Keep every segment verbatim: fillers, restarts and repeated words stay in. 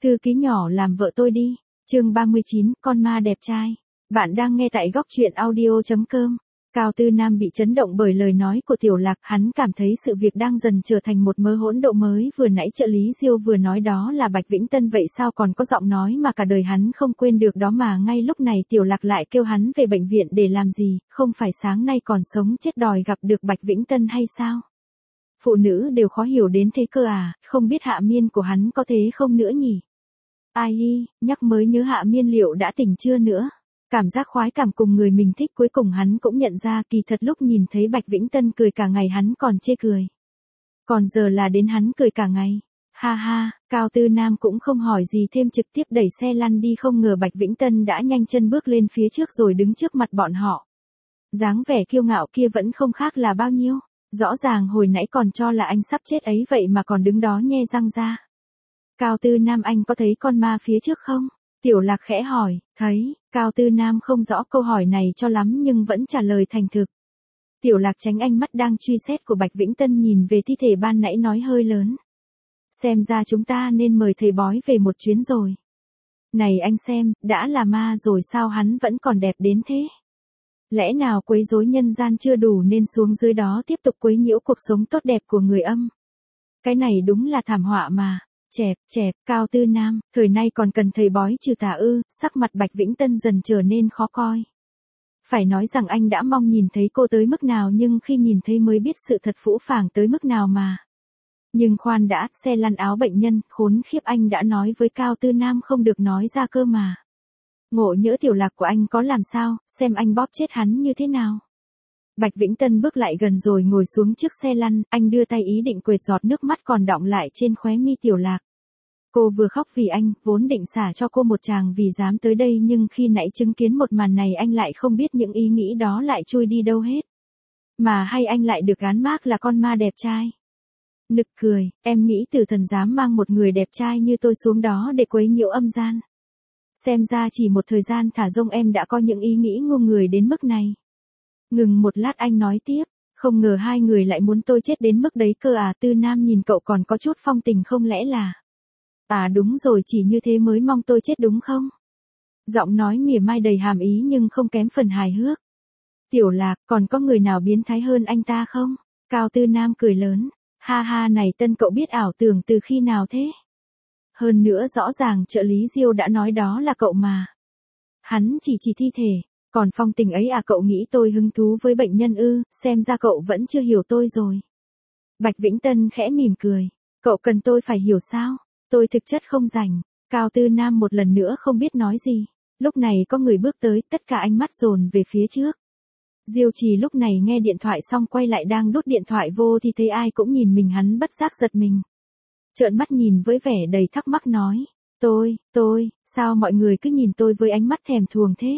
Thư ký nhỏ làm vợ tôi đi. Chương ba mươi chín, con ma đẹp trai. Bạn đang nghe tại góc truyện audio chấm com. Cao Tư Nam bị chấn động bởi lời nói của Tiểu Lạc, hắn cảm thấy sự việc đang dần trở thành một mớ hỗn độn mới. Vừa nãy trợ lý Diêu vừa nói đó là Bạch Vĩnh Tân, vậy sao còn có giọng nói mà cả đời hắn không quên được đó mà ngay lúc này Tiểu Lạc lại kêu hắn về bệnh viện để làm gì, không phải sáng nay còn sống chết đòi gặp được Bạch Vĩnh Tân hay sao? Phụ nữ đều khó hiểu đến thế cơ à, không biết Hạ Miên của hắn có thế không nữa nhỉ? Ai hi, nhắc mới nhớ Hạ Miên liệu đã tỉnh chưa nữa. Cảm giác khoái cảm cùng người mình thích cuối cùng hắn cũng nhận ra kỳ thật lúc nhìn thấy Bạch Vĩnh Tân cười cả ngày hắn còn chê cười. Còn giờ là đến hắn cười cả ngày. Ha ha, Cao Tư Nam cũng không hỏi gì thêm trực tiếp đẩy xe lăn đi, không ngờ Bạch Vĩnh Tân đã nhanh chân bước lên phía trước rồi đứng trước mặt bọn họ. Dáng vẻ kiêu ngạo kia vẫn không khác là bao nhiêu. Rõ ràng hồi nãy còn cho là anh sắp chết ấy vậy mà còn đứng đó nhe răng ra. Cao Tư Nam, anh có thấy con ma phía trước không? Tiểu Lạc khẽ hỏi. Thấy. Cao Tư Nam không rõ câu hỏi này cho lắm nhưng vẫn trả lời thành thực. Tiểu Lạc tránh ánh mắt đang truy xét của Bạch Vĩnh Tân, nhìn về thi thể ban nãy nói hơi lớn. Xem ra chúng ta nên mời thầy bói về một chuyến rồi. Này anh xem, đã là ma rồi sao hắn vẫn còn đẹp đến thế? Lẽ nào quấy rối nhân gian chưa đủ nên xuống dưới đó tiếp tục quấy nhiễu cuộc sống tốt đẹp của người âm? Cái này đúng là thảm họa mà. Chẹp, chẹp, Cao Tư Nam, thời nay còn cần thầy bói trừ tà ư? Sắc mặt Bạch Vĩnh Tân dần trở nên khó coi. Phải nói rằng anh đã mong nhìn thấy cô tới mức nào nhưng khi nhìn thấy mới biết sự thật phũ phàng tới mức nào mà. Nhưng khoan đã, xe lăn áo bệnh nhân, khốn khiếp, anh đã nói với Cao Tư Nam không được nói ra cơ mà. Ngộ nhỡ Tiểu Lạc của anh có làm sao, xem anh bóp chết hắn như thế nào. Bạch Vĩnh Tân bước lại gần rồi ngồi xuống trước xe lăn, anh đưa tay ý định quệt giọt nước mắt còn đọng lại trên khóe mi Tiểu Lạc. Cô vừa khóc vì anh, vốn định xả cho cô một tràng vì dám tới đây nhưng khi nãy chứng kiến một màn này anh lại không biết những ý nghĩ đó lại trôi đi đâu hết. Mà hay anh lại được gán mác là con ma đẹp trai. Nực cười, em nghĩ Tử Thần dám mang một người đẹp trai như tôi xuống đó để quấy nhiễu âm gian. Xem ra chỉ một thời gian thả rông em đã có những ý nghĩ ngu người đến mức này. Ngừng một lát anh nói tiếp, không ngờ hai người lại muốn tôi chết đến mức đấy cơ à? Tư Nam nhìn cậu còn có chút phong tình, không lẽ là... À đúng rồi, chỉ như thế mới mong tôi chết đúng không? Giọng nói mỉa mai đầy hàm ý nhưng không kém phần hài hước. Tiểu Lạc, còn có người nào biến thái hơn anh ta không? Cao Tư Nam cười lớn, ha ha, này Tân, cậu biết ảo tưởng từ khi nào thế? Hơn nữa rõ ràng trợ lý Diêu đã nói đó là cậu mà. Hắn chỉ chỉ thi thể. Còn phong tình ấy à? Cậu nghĩ tôi hứng thú với bệnh nhân ư? Xem ra cậu vẫn chưa hiểu tôi rồi. Bạch Vĩnh Tân khẽ mỉm cười. Cậu cần tôi phải hiểu sao? Tôi thực chất không rảnh. Cao Tư Nam một lần nữa không biết nói gì. Lúc này có người bước tới, tất cả ánh mắt dồn về phía trước. Diêu Trì lúc này nghe điện thoại xong quay lại đang đút điện thoại vô thì thấy ai cũng nhìn mình, hắn bất giác giật mình. Trợn mắt nhìn với vẻ đầy thắc mắc nói. Tôi, tôi, sao mọi người cứ nhìn tôi với ánh mắt thèm thuồng thế?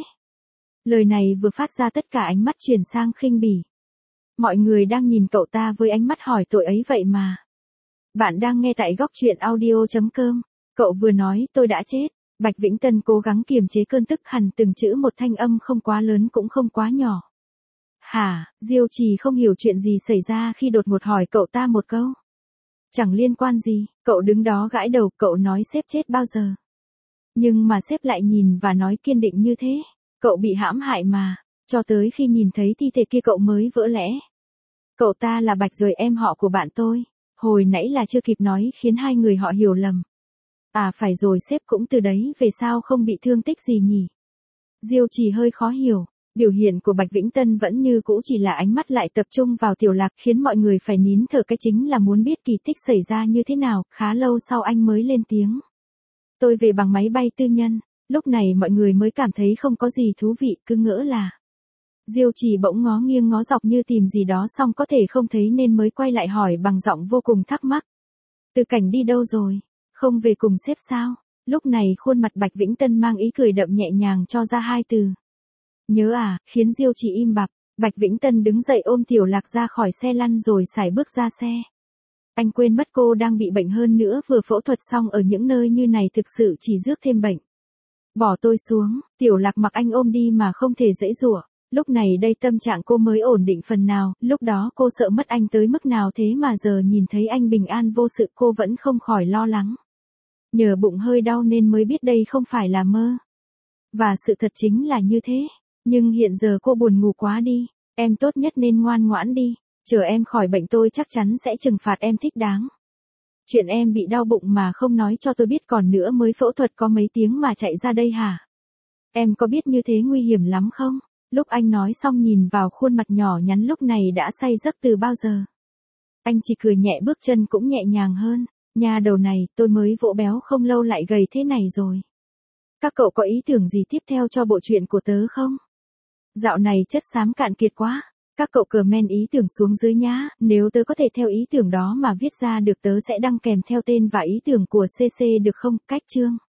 Lời này vừa phát ra tất cả ánh mắt chuyển sang khinh bỉ. Mọi người đang nhìn cậu ta với ánh mắt hỏi tội ấy vậy mà. Bạn đang nghe tại góc truyện audio chấm com. Cậu vừa nói tôi đã chết. Bạch Vĩnh Tân cố gắng kiềm chế cơn tức, hằn từng chữ một, thanh âm không quá lớn cũng không quá nhỏ. Hả? Diêu Trì không hiểu chuyện gì xảy ra khi đột ngột hỏi cậu ta một câu. Chẳng liên quan gì, cậu đứng đó gãi đầu, cậu nói sếp chết bao giờ. Nhưng mà sếp lại nhìn và nói kiên định như thế. Cậu bị hãm hại mà, cho tới khi nhìn thấy thi thể kia cậu mới vỡ lẽ. Cậu ta là Bạch rồi, em họ của bạn tôi. Hồi nãy là chưa kịp nói khiến hai người họ hiểu lầm. À phải rồi, sếp cũng từ đấy về sao không bị thương tích gì nhỉ? Diêu Trì hơi khó hiểu, biểu hiện của Bạch Vĩnh Tân vẫn như cũ, chỉ là ánh mắt lại tập trung vào Tiểu Lạc khiến mọi người phải nín thở, cái chính là muốn biết kỳ tích xảy ra như thế nào. Khá lâu sau anh mới lên tiếng. Tôi về bằng máy bay tư nhân. Lúc này mọi người mới cảm thấy không có gì thú vị, cứ ngỡ là. Diêu Trì bỗng ngó nghiêng ngó dọc như tìm gì đó xong có thể không thấy nên mới quay lại hỏi bằng giọng vô cùng thắc mắc. Từ Cảnh đi đâu rồi? Không về cùng sếp sao? Lúc này khuôn mặt Bạch Vĩnh Tân mang ý cười đậm nhẹ nhàng cho ra hai từ. Nhớ à, khiến Diêu Trì im bặt. Bạch Vĩnh Tân đứng dậy ôm Tiểu Lạc ra khỏi xe lăn rồi sải bước ra xe. Anh quên mất cô đang bị bệnh, hơn nữa vừa phẫu thuật xong, ở những nơi như này thực sự chỉ rước thêm bệnh. Bỏ tôi xuống. Tiểu Lạc mặc anh ôm đi mà không thể giãy giụa. Lúc này đây tâm trạng cô mới ổn định phần nào, lúc đó cô sợ mất anh tới mức nào thế mà giờ nhìn thấy anh bình an vô sự cô vẫn không khỏi lo lắng. Nhờ bụng hơi đau nên mới biết đây không phải là mơ. Và sự thật chính là như thế. Nhưng hiện giờ cô buồn ngủ quá đi. Em tốt nhất nên ngoan ngoãn đi. Chờ em khỏi bệnh tôi chắc chắn sẽ trừng phạt em thích đáng. Chuyện em bị đau bụng mà không nói cho tôi biết, còn nữa mới phẫu thuật có mấy tiếng mà chạy ra đây hả? Em có biết như thế nguy hiểm lắm không? Lúc anh nói xong nhìn vào khuôn mặt nhỏ nhắn lúc này đã say giấc từ bao giờ. Anh chỉ cười nhẹ, bước chân cũng nhẹ nhàng hơn. Nha đầu này, tôi mới vỗ béo không lâu lại gầy thế này rồi. Các cậu có ý tưởng gì tiếp theo cho bộ truyện của tớ không? Dạo này chất xám cạn kiệt quá. Các cậu comment ý tưởng xuống dưới nhá. Nếu tớ có thể theo ý tưởng đó mà viết ra được, tớ sẽ đăng kèm theo tên và ý tưởng của xê xê được không? Cách chương.